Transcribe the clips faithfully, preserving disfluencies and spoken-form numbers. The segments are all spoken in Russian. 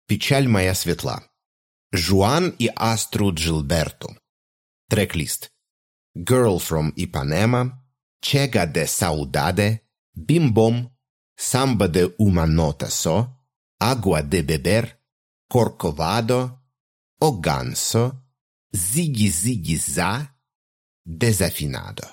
«Печаль моя светла». Жуан и Аструд Джилберту. Трек-лист. «Girl from Ipanema», «Chega de Saudade», «Bim Bom», «Samba de uma nota só», «Agua de beber», «Corcovado», «O ganso», «Ziggy Ziggy za», «Desafinado».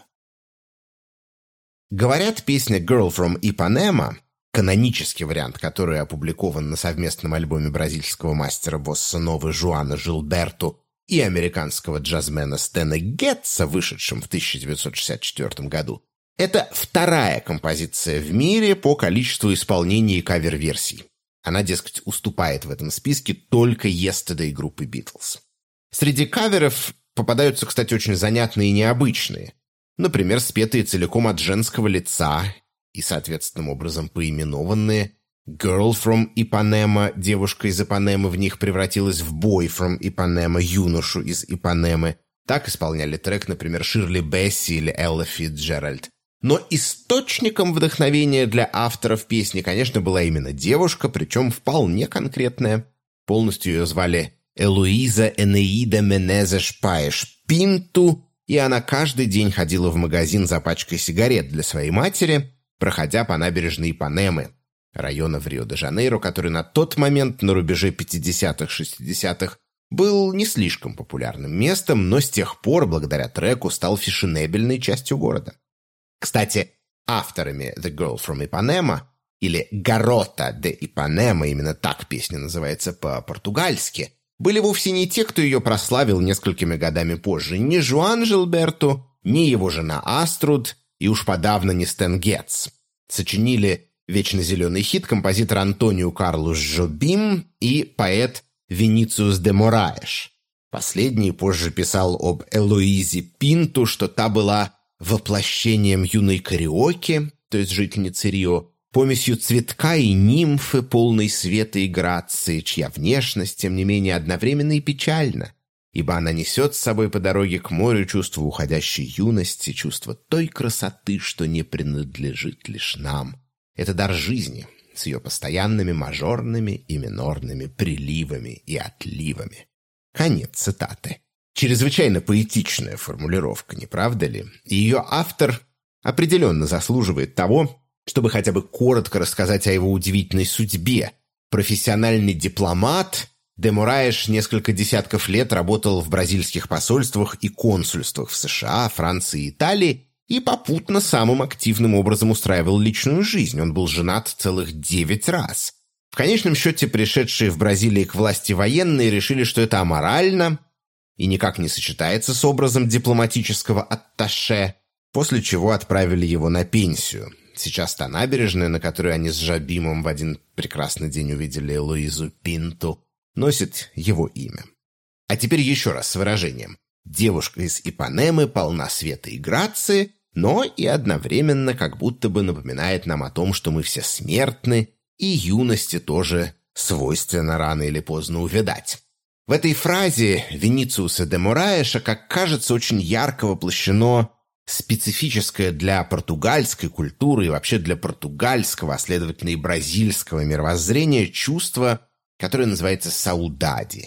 Говорят, песня «Girl from Ipanema», канонический вариант, который опубликован на совместном альбоме бразильского мастера босса-новы Жуана Джилберту и американского джазмена Стэна Гетца, вышедшем в тысяча девятьсот шестьдесят четвёртом году, это вторая композиция в мире по количеству исполнений и кавер-версий. Она, дескать, уступает в этом списке только «Yesterday» группы «Битлз». Среди каверов попадаются, кстати, очень занятные и необычные. Например, спетые целиком от женского лица и, соответственным образом, поименованные. «Girl from Ipanema», девушка из Ипанемы, в них превратилась в «Boy from Ipanema», юношу из Ипанемы. Так исполняли трек, например, Ширли Бесси или Элла Фицджеральд. Но источником вдохновения для авторов песни, конечно, была именно девушка, причем вполне конкретная. Полностью ее звали Элоиза Энеида Менезеш Паеш Пинту, и она каждый день ходила в магазин за пачкой сигарет для своей матери, проходя по набережной Ипанемы, района в Рио-де-Жанейро, который на тот момент, на рубеже пятидесятых-шестидесятых, был не слишком популярным местом, но с тех пор, благодаря треку, стал фешенебельной частью города. Кстати, авторами «The Girl from Ipanema» или «Garota de Ipanema», именно так песня называется по-португальски, были вовсе не те, кто ее прославил несколькими годами позже, ни Жуан Джилберту, ни его жена Аструд, и уж подавно не Стэн Гетц. Сочинили вечно зеленый хит композитор Антонио Карлос Жобим и поэт Винициус де Мораеш. Последний позже писал об Элоизе Пинту, что та была воплощением юной кариоки, то есть жительницы Рио, помесью цветка и нимфы, полной света и грации, чья внешность, тем не менее, одновременно и печальна, ибо она несет с собой по дороге к морю чувство уходящей юности, чувство той красоты, что не принадлежит лишь нам. Это дар жизни с ее постоянными мажорными и минорными приливами и отливами. Конец цитаты. Чрезвычайно поэтичная формулировка, не правда ли? И ее автор определенно заслуживает того, чтобы хотя бы коротко рассказать о его удивительной судьбе. Профессиональный дипломат, де Мораеш несколько десятков лет работал в бразильских посольствах и консульствах в США, Франции и Италии и попутно самым активным образом устраивал личную жизнь. Он был женат целых девять раз. В конечном счете, пришедшие в Бразилии к власти военные решили, что это аморально и никак не сочетается с образом дипломатического атташе, после чего отправили его на пенсию. Сейчас та набережная, на которой они с Жобимом в один прекрасный день увидели Элоизу Пинту, носит его имя. А теперь еще раз с выражением. Девушка из Ипанемы полна света и грации, но и одновременно как будто бы напоминает нам о том, что мы все смертны, и юности тоже свойственно рано или поздно увядать. В этой фразе Винициуса де Мораеша, как кажется, очень ярко воплощено специфическое для португальской культуры и вообще для португальского, а следовательно и бразильского мировоззрения чувство, которое называется «саудади».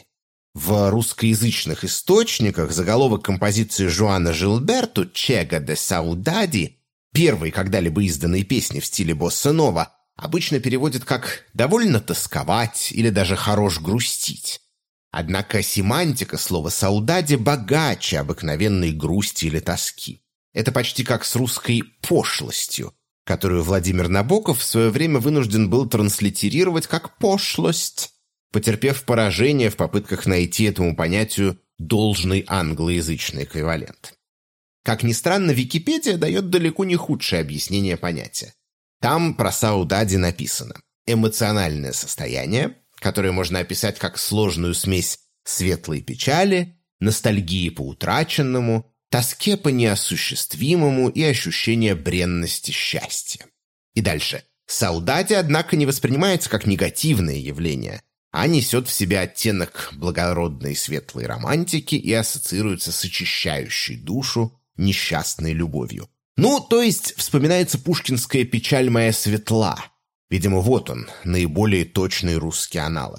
В русскоязычных источниках заголовок композиции Жуана Джилберту «Chega de Saudade», первой когда-либо изданной песни в стиле босса-нова, обычно переводят как «довольно тосковать» или даже «хорош грустить». Однако семантика слова «саудади» богаче обыкновенной грусти или тоски. Это почти как с русской пошлостью, которую Владимир Набоков в свое время вынужден был транслитерировать как пошлость, потерпев поражение в попытках найти этому понятию должный англоязычный эквивалент. Как ни странно, Википедия дает далеко не худшее объяснение понятия. Там про саудади написано: эмоциональное состояние, которое можно описать как сложную смесь светлой печали, ностальгии по утраченному, тоске по неосуществимому и ощущения бренности счастья. И дальше. Саудади, однако, не воспринимается как негативное явление, а несет в себе оттенок благородной светлой романтики и ассоциируется с очищающей душу несчастной любовью. Ну, то есть вспоминается пушкинская «Печаль моя светла». Видимо, вот он, наиболее точный русский аналог.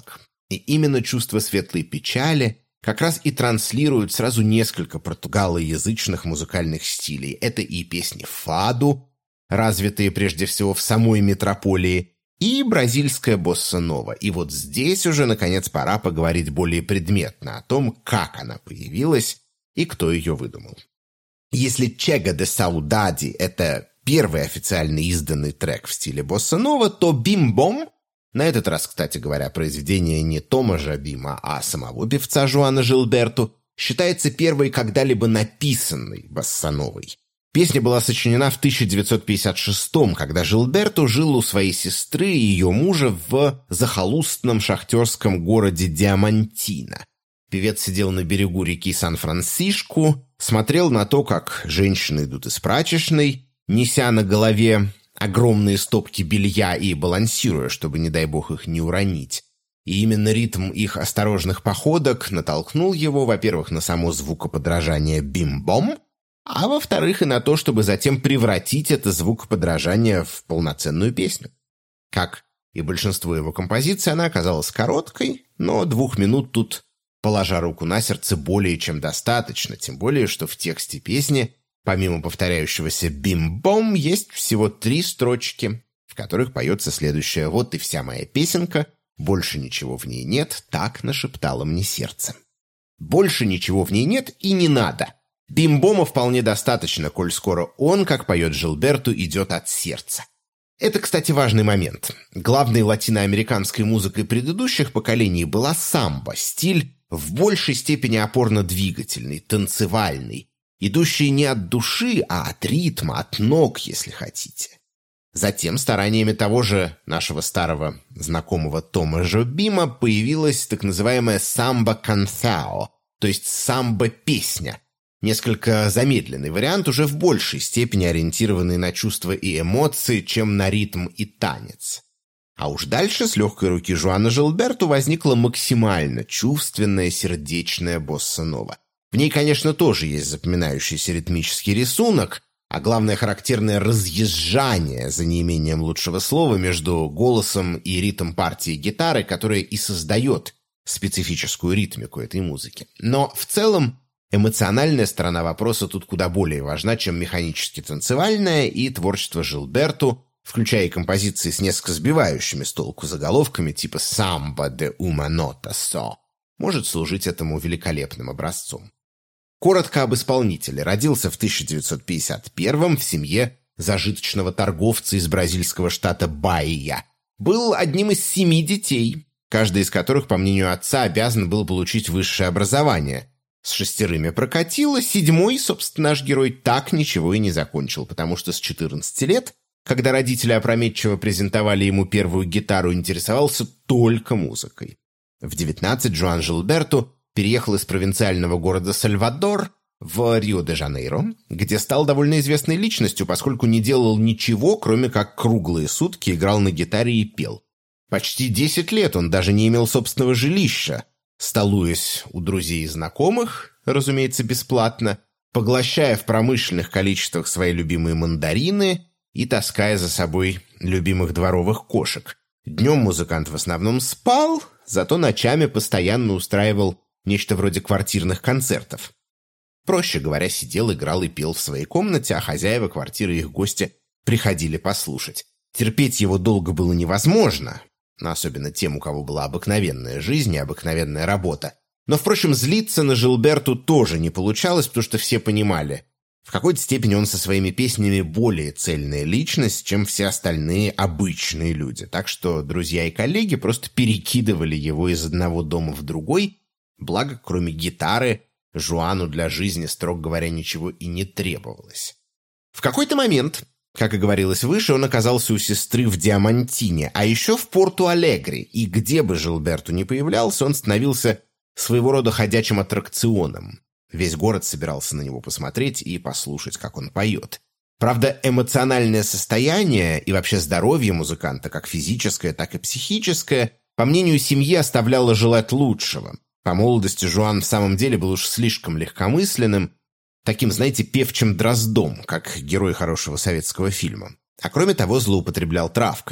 И именно чувство светлой печали как раз и транслирует сразу несколько португалоязычных музыкальных стилей. Это и песни фаду, развитые прежде всего в самой метрополии, и бразильская босса-нова. И вот здесь уже, наконец, пора поговорить более предметно о том, как она появилась и кто ее выдумал. Если «Chega de Saudade» — это первый официально изданный трек в стиле босса-нова, то «Бим-бом», на этот раз, кстати говоря, произведение не Тома Жабима, а самого певца Жуана Жилберту, считается первой когда-либо написанной боссановой. Песня была сочинена в тысяча девятьсот пятьдесят шестом, когда Жилберту жил у своей сестры и ее мужа в захолустном шахтерском городе Диамантино. Певец сидел на берегу реки Сан-Франсишку, смотрел на то, как женщины идут из прачечной, неся на голове огромные стопки белья и балансируя, чтобы, не дай бог, их не уронить. И именно ритм их осторожных походок натолкнул его, во-первых, на само звукоподражание «бим-бом», а во-вторых, и на то, чтобы затем превратить это звукоподражание в полноценную песню. Как и большинство его композиций, она оказалась короткой, но двух минут тут, положа руку на сердце, более чем достаточно, тем более, что в тексте песни, помимо повторяющегося «бим-бом», есть всего три строчки, в которых поется следующее: «Вот и вся моя песенка, больше ничего в ней нет, так нашептало мне сердце». Больше ничего в ней нет и не надо. Бим-бома вполне достаточно, коль скоро он, как поет Жилберту, идет от сердца. Это, кстати, важный момент. Главной латиноамериканской музыкой предыдущих поколений была самбо, стиль в большей степени опорно-двигательный, танцевальный, идущий не от души, а от ритма, от ног, если хотите. Затем стараниями того же нашего старого знакомого Тома Жобима появилась так называемая самбо-кантао, то есть самбо-песня. Несколько замедленный вариант, уже в большей степени ориентированный на чувства и эмоции, чем на ритм и танец. А уж дальше с легкой руки Жуана Жилберту возникла максимально чувственная, сердечная босса-нова. В ней, конечно, тоже есть запоминающийся ритмический рисунок, а главное характерное разъезжание, за неимением лучшего слова, между голосом и ритм партии гитары, которая и создает специфическую ритмику этой музыки. Но в целом эмоциональная сторона вопроса тут куда более важна, чем механически-танцевальная, и творчество Жилберту, включая и композиции с несколько сбивающими с толку заголовками типа «Samba de uma nota só», может служить этому великолепным образцом. Коротко об исполнителе. Родился в тысяча девятьсот пятьдесят первом в семье зажиточного торговца из бразильского штата Баия. Был одним из семи детей, каждый из которых, по мнению отца, обязан был получить высшее образование. С шестерыми прокатило, седьмой, собственно, наш герой так ничего и не закончил, потому что с четырнадцати лет, когда родители опрометчиво презентовали ему первую гитару, интересовался только музыкой. В девятнадцать Жуан Жилберту переехал из провинциального города Сальвадор в Рио-де-Жанейро, где стал довольно известной личностью, поскольку не делал ничего, кроме как круглые сутки играл на гитаре и пел. Почти десять лет он даже не имел собственного жилища, столуясь у друзей и знакомых, разумеется, бесплатно, поглощая в промышленных количествах свои любимые мандарины и таская за собой любимых дворовых кошек. Днем музыкант в основном спал, зато ночами постоянно устраивал нечто вроде квартирных концертов. Проще говоря, сидел, играл и пел в своей комнате, а хозяева квартиры и их гости приходили послушать. Терпеть его долго было невозможно, особенно тем, у кого была обыкновенная жизнь и обыкновенная работа. Но, впрочем, злиться на Жилберту тоже не получалось, потому что все понимали, в какой-то степени он со своими песнями более цельная личность, чем все остальные обычные люди. Так что друзья и коллеги просто перекидывали его из одного дома в другой, благо, кроме гитары, Жуану для жизни, строго говоря, ничего и не требовалось. В какой-то момент, как и говорилось выше, он оказался у сестры в Диамантине, а еще в Порту-Алегре, и где бы Жилберту ни появлялся, он становился своего рода ходячим аттракционом. Весь город собирался на него посмотреть и послушать, как он поет. Правда, эмоциональное состояние и вообще здоровье музыканта, как физическое, так и психическое, по мнению семьи, оставляло желать лучшего. По молодости Жуан в самом деле был уж слишком легкомысленным, таким, знаете, певчим дроздом, как герой хорошего советского фильма. А кроме того, злоупотреблял травкой.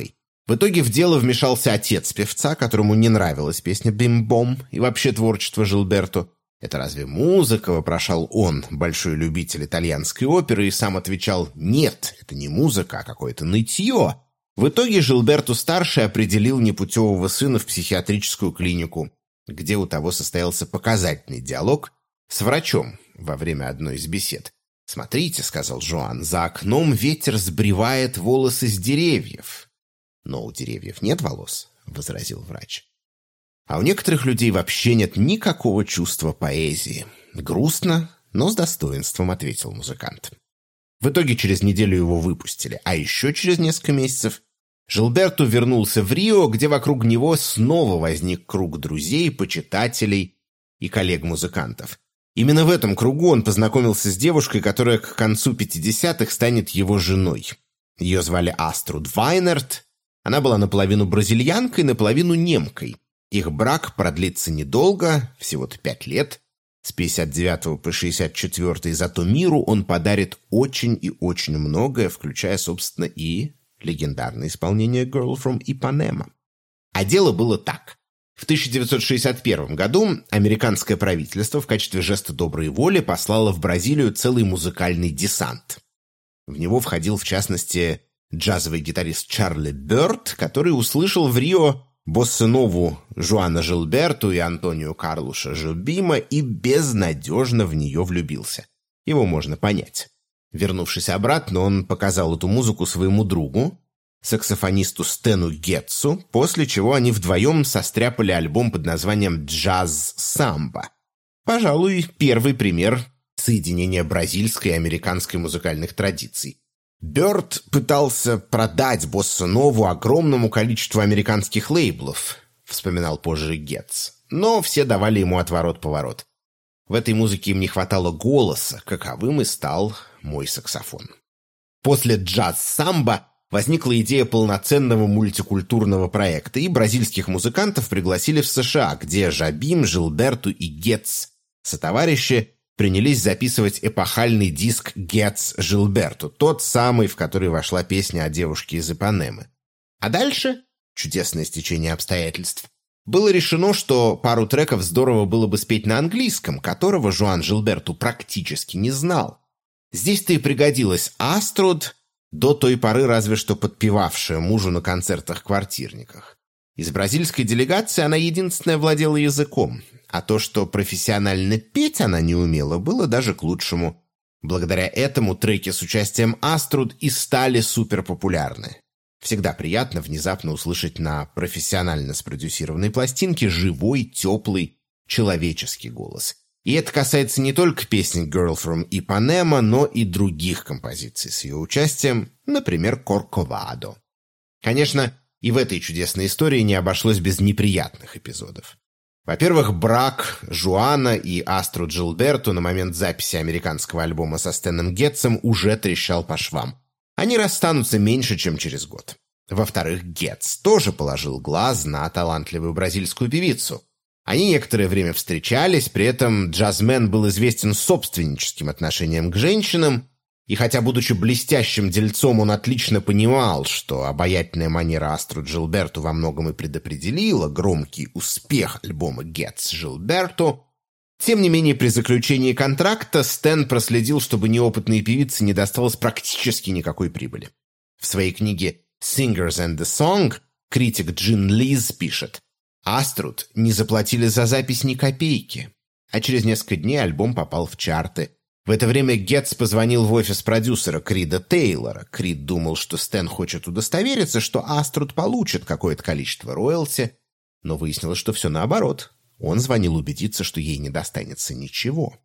В итоге в дело вмешался отец певца, которому не нравилась песня «Бим-бом» и вообще творчество Жилберто. «Это разве музыка?» – вопрошал он, большой любитель итальянской оперы, и сам отвечал: «Нет, это не музыка, а какое-то нытье». В итоге Жилберто-старший определил непутевого сына в психиатрическую клинику, где у того состоялся показательный диалог с врачом во время одной из бесед. «Смотрите», — сказал Жуан, — «за окном ветер сбривает волосы с деревьев». «Но у деревьев нет волос», — возразил врач. «А у некоторых людей вообще нет никакого чувства поэзии». «Грустно, но с достоинством», — ответил музыкант. В итоге через неделю его выпустили, а еще через несколько месяцев Жилберто вернулся в Рио, где вокруг него снова возник круг друзей, почитателей и коллег-музыкантов. Именно в этом кругу он познакомился с девушкой, которая к концу пятидесятых станет его женой. Ее звали Аструд Вайнерт. Она была наполовину бразильянкой, наполовину немкой. Их брак продлится недолго, всего-то пять лет. С пятьдесят девятого по шестьдесят четвёртый, зато миру он подарит очень и очень многое, включая, собственно, и легендарное исполнение «Girl from Ipanema». А дело было так. В тысяча девятьсот шестьдесят первом году американское правительство в качестве жеста доброй воли послало в Бразилию целый музыкальный десант. В него входил, в частности, джазовый гитарист Чарли Бёрд, который услышал в Рио боссанову Жуана Жилберто и Антонио Карлуша Жобима и безнадежно в нее влюбился. Его можно понять. Вернувшись обратно, он показал эту музыку своему другу, саксофонисту Стэну Гетцу, после чего они вдвоем состряпали альбом под названием «Джаз-самбо». Пожалуй, первый пример соединения бразильской и американской музыкальных традиций. Бёрд пытался продать боссанову огромному количеству американских лейблов, вспоминал позже Гетц, но все давали ему отворот-поворот. В этой музыке им не хватало голоса, каковым и стал мой саксофон. После джаз-самбо возникла идея полноценного мультикультурного проекта, и бразильских музыкантов пригласили в США, где Жобим, Жилберто и Гетц сотоварищи принялись записывать эпохальный диск «Гетц-Жилберто», тот самый, в который вошла песня о девушке из Ипанемы. А дальше, чудесное стечение обстоятельств, было решено, что пару треков здорово было бы спеть на английском, которого Жуан Жилберто практически не знал. Здесь-то и пригодилась Аструд, до той поры разве что подпевавшая мужу на концертах-квартирниках. Из бразильской делегации она единственная владела языком, а то, что профессионально петь она не умела, было даже к лучшему. Благодаря этому треки с участием Аструд и стали суперпопулярны. Всегда приятно внезапно услышать на профессионально спродюсированной пластинке живой, теплый, человеческий голос. И это касается не только песни «Girl from Ipanema», но и других композиций с ее участием, например, «Корковадо». Конечно, и в этой чудесной истории не обошлось без неприятных эпизодов. Во-первых, брак Жуана и Аструд Жилберто на момент записи американского альбома со Стэном Гетцем уже трещал по швам. Они расстанутся меньше, чем через год. Во-вторых, Гетц тоже положил глаз на талантливую бразильскую певицу. Они некоторое время встречались, при этом джазмен был известен собственническим отношением к женщинам, и хотя, будучи блестящим дельцом, он отлично понимал, что обаятельная манера Аструд Жилберто во многом и предопределила громкий успех альбома «Гетц-Жилберто», тем не менее, при заключении контракта Стэн проследил, чтобы неопытной певице не досталось практически никакой прибыли. В своей книге «Singers and the Song» критик Джин Лиз пишет: «Аструд не заплатили за запись ни копейки», а через несколько дней альбом попал в чарты. В это время Гетц позвонил в офис продюсера Крида Тейлора. Крид думал, что Стэн хочет удостовериться, что Аструд получит какое-то количество роялти, но выяснилось, что все наоборот. Он звонил убедиться, что ей не достанется ничего.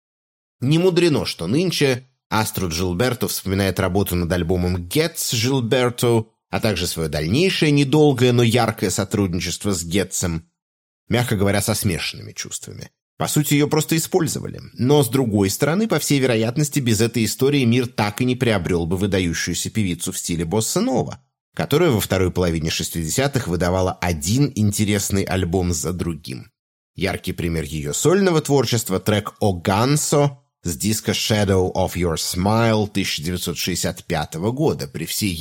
Не мудрено, что нынче Аструд Жилберто вспоминает работу над альбомом «Гетц-Жилберто», а также свое дальнейшее недолгое, но яркое сотрудничество с Гетцем, мягко говоря, со смешанными чувствами. По сути, ее просто использовали. Но, с другой стороны, по всей вероятности, без этой истории мир так и не приобрел бы выдающуюся певицу в стиле босса-нова, которая во второй половине шестидесятых выдавала один интересный альбом за другим. Яркий пример ее сольного творчества – трек «О Гансо» с диска «Shadow of Your Smile» тысяча девятьсот шестьдесят пятого года. При всей его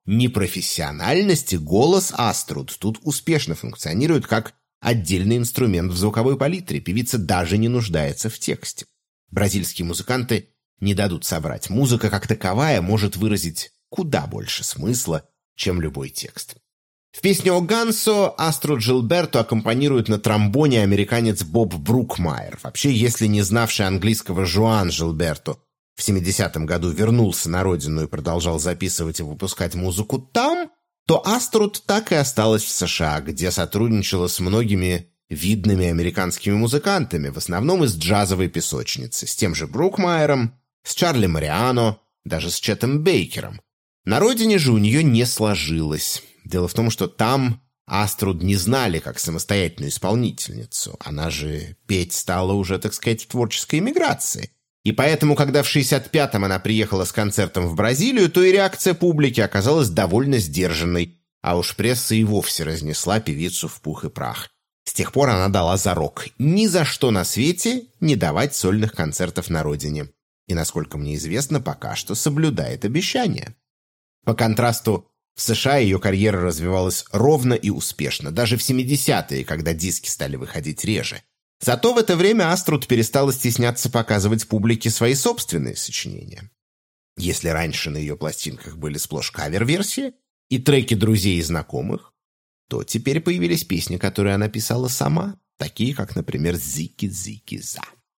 непрофессиональности голос Астрud тут успешно функционирует как отдельный инструмент в звуковой палитре. Певица даже не нуждается в тексте. Бразильские музыканты не дадут соврать. Музыка как таковая может выразить куда больше смысла, чем любой текст. В песне «О Гансо» Аструд Джилберто аккомпанирует на тромбоне американец Боб Брукмайер. Вообще, если не знавший английского Жуан Джилберто в семидесятом году вернулся на родину и продолжал записывать и выпускать музыку там, то Аструд так и осталась в США, где сотрудничала с многими видными американскими музыкантами, в основном из джазовой песочницы, с тем же Брукмайером, с Чарли Мариано, даже с Четом Бейкером. На родине же у нее не сложилось. Дело в том, что там Аструд не знали как самостоятельную исполнительницу. Она же петь стала уже, так сказать, в творческой эмиграции. И поэтому, когда в шестьдесят пятом она приехала с концертом в Бразилию, то и реакция публики оказалась довольно сдержанной, а уж пресса и вовсе разнесла певицу в пух и прах. С тех пор она дала зарок ни за что на свете не давать сольных концертов на родине. И, насколько мне известно, пока что соблюдает обещание. По контрасту, в США ее карьера развивалась ровно и успешно, даже в семидесятые, когда диски стали выходить реже. Зато в это время Аструд перестала стесняться показывать публике свои собственные сочинения. Если раньше на ее пластинках были сплошь кавер-версии и треки друзей и знакомых, то теперь появились песни, которые она писала сама, такие как, например, «Зики-зики-за».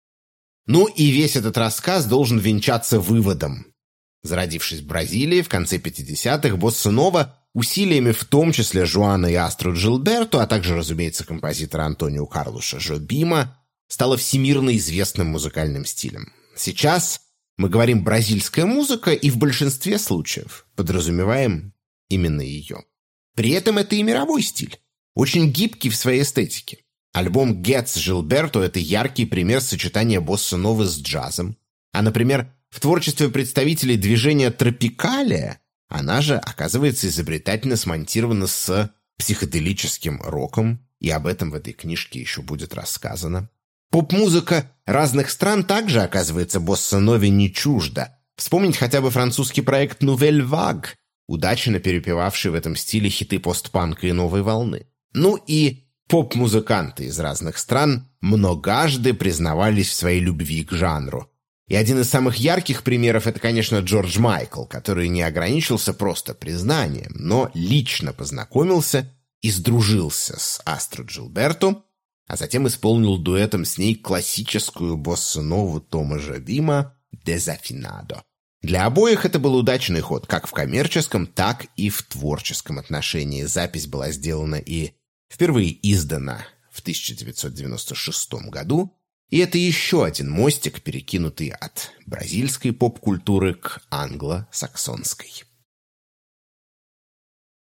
Ну и весь этот рассказ должен венчаться выводом. Зародившись в Бразилии в конце пятидесятых, босса-нова усилиями в том числе Жуана и Аструд Джилберто, а также, разумеется, композитора Антонио Карлоша Жобима, стала всемирно известным музыкальным стилем. Сейчас мы говорим «бразильская музыка» и в большинстве случаев подразумеваем именно ее. При этом это и мировой стиль, очень гибкий в своей эстетике. Альбом «Гетс» Джилберто – это яркий пример сочетания босса-новы с джазом. А, например, в творчестве представителей движения «Тропикалия» она же, оказывается, изобретательно смонтирована с психоделическим роком, и об этом в этой книжке еще будет рассказано. Поп-музыка разных стран также, оказывается, босса-нове не чужда. Вспомнить хотя бы французский проект «Nouvelle Vague», удачно перепевавший в этом стиле хиты постпанка и новой волны. Ну и поп-музыканты из разных стран многожды признавались в своей любви к жанру. И один из самых ярких примеров – это, конечно, Джордж Майкл, который не ограничился просто признанием, но лично познакомился и сдружился с Аструд Джилберто, а затем исполнил дуэтом с ней классическую боссу-нову Тома Жобима «Дезафинадо». Для обоих это был удачный ход, как в коммерческом, так и в творческом отношении. Запись была сделана и впервые издана в тысяча девятьсот девяносто шестом году, и это еще один мостик, перекинутый от бразильской поп-культуры к англо-саксонской.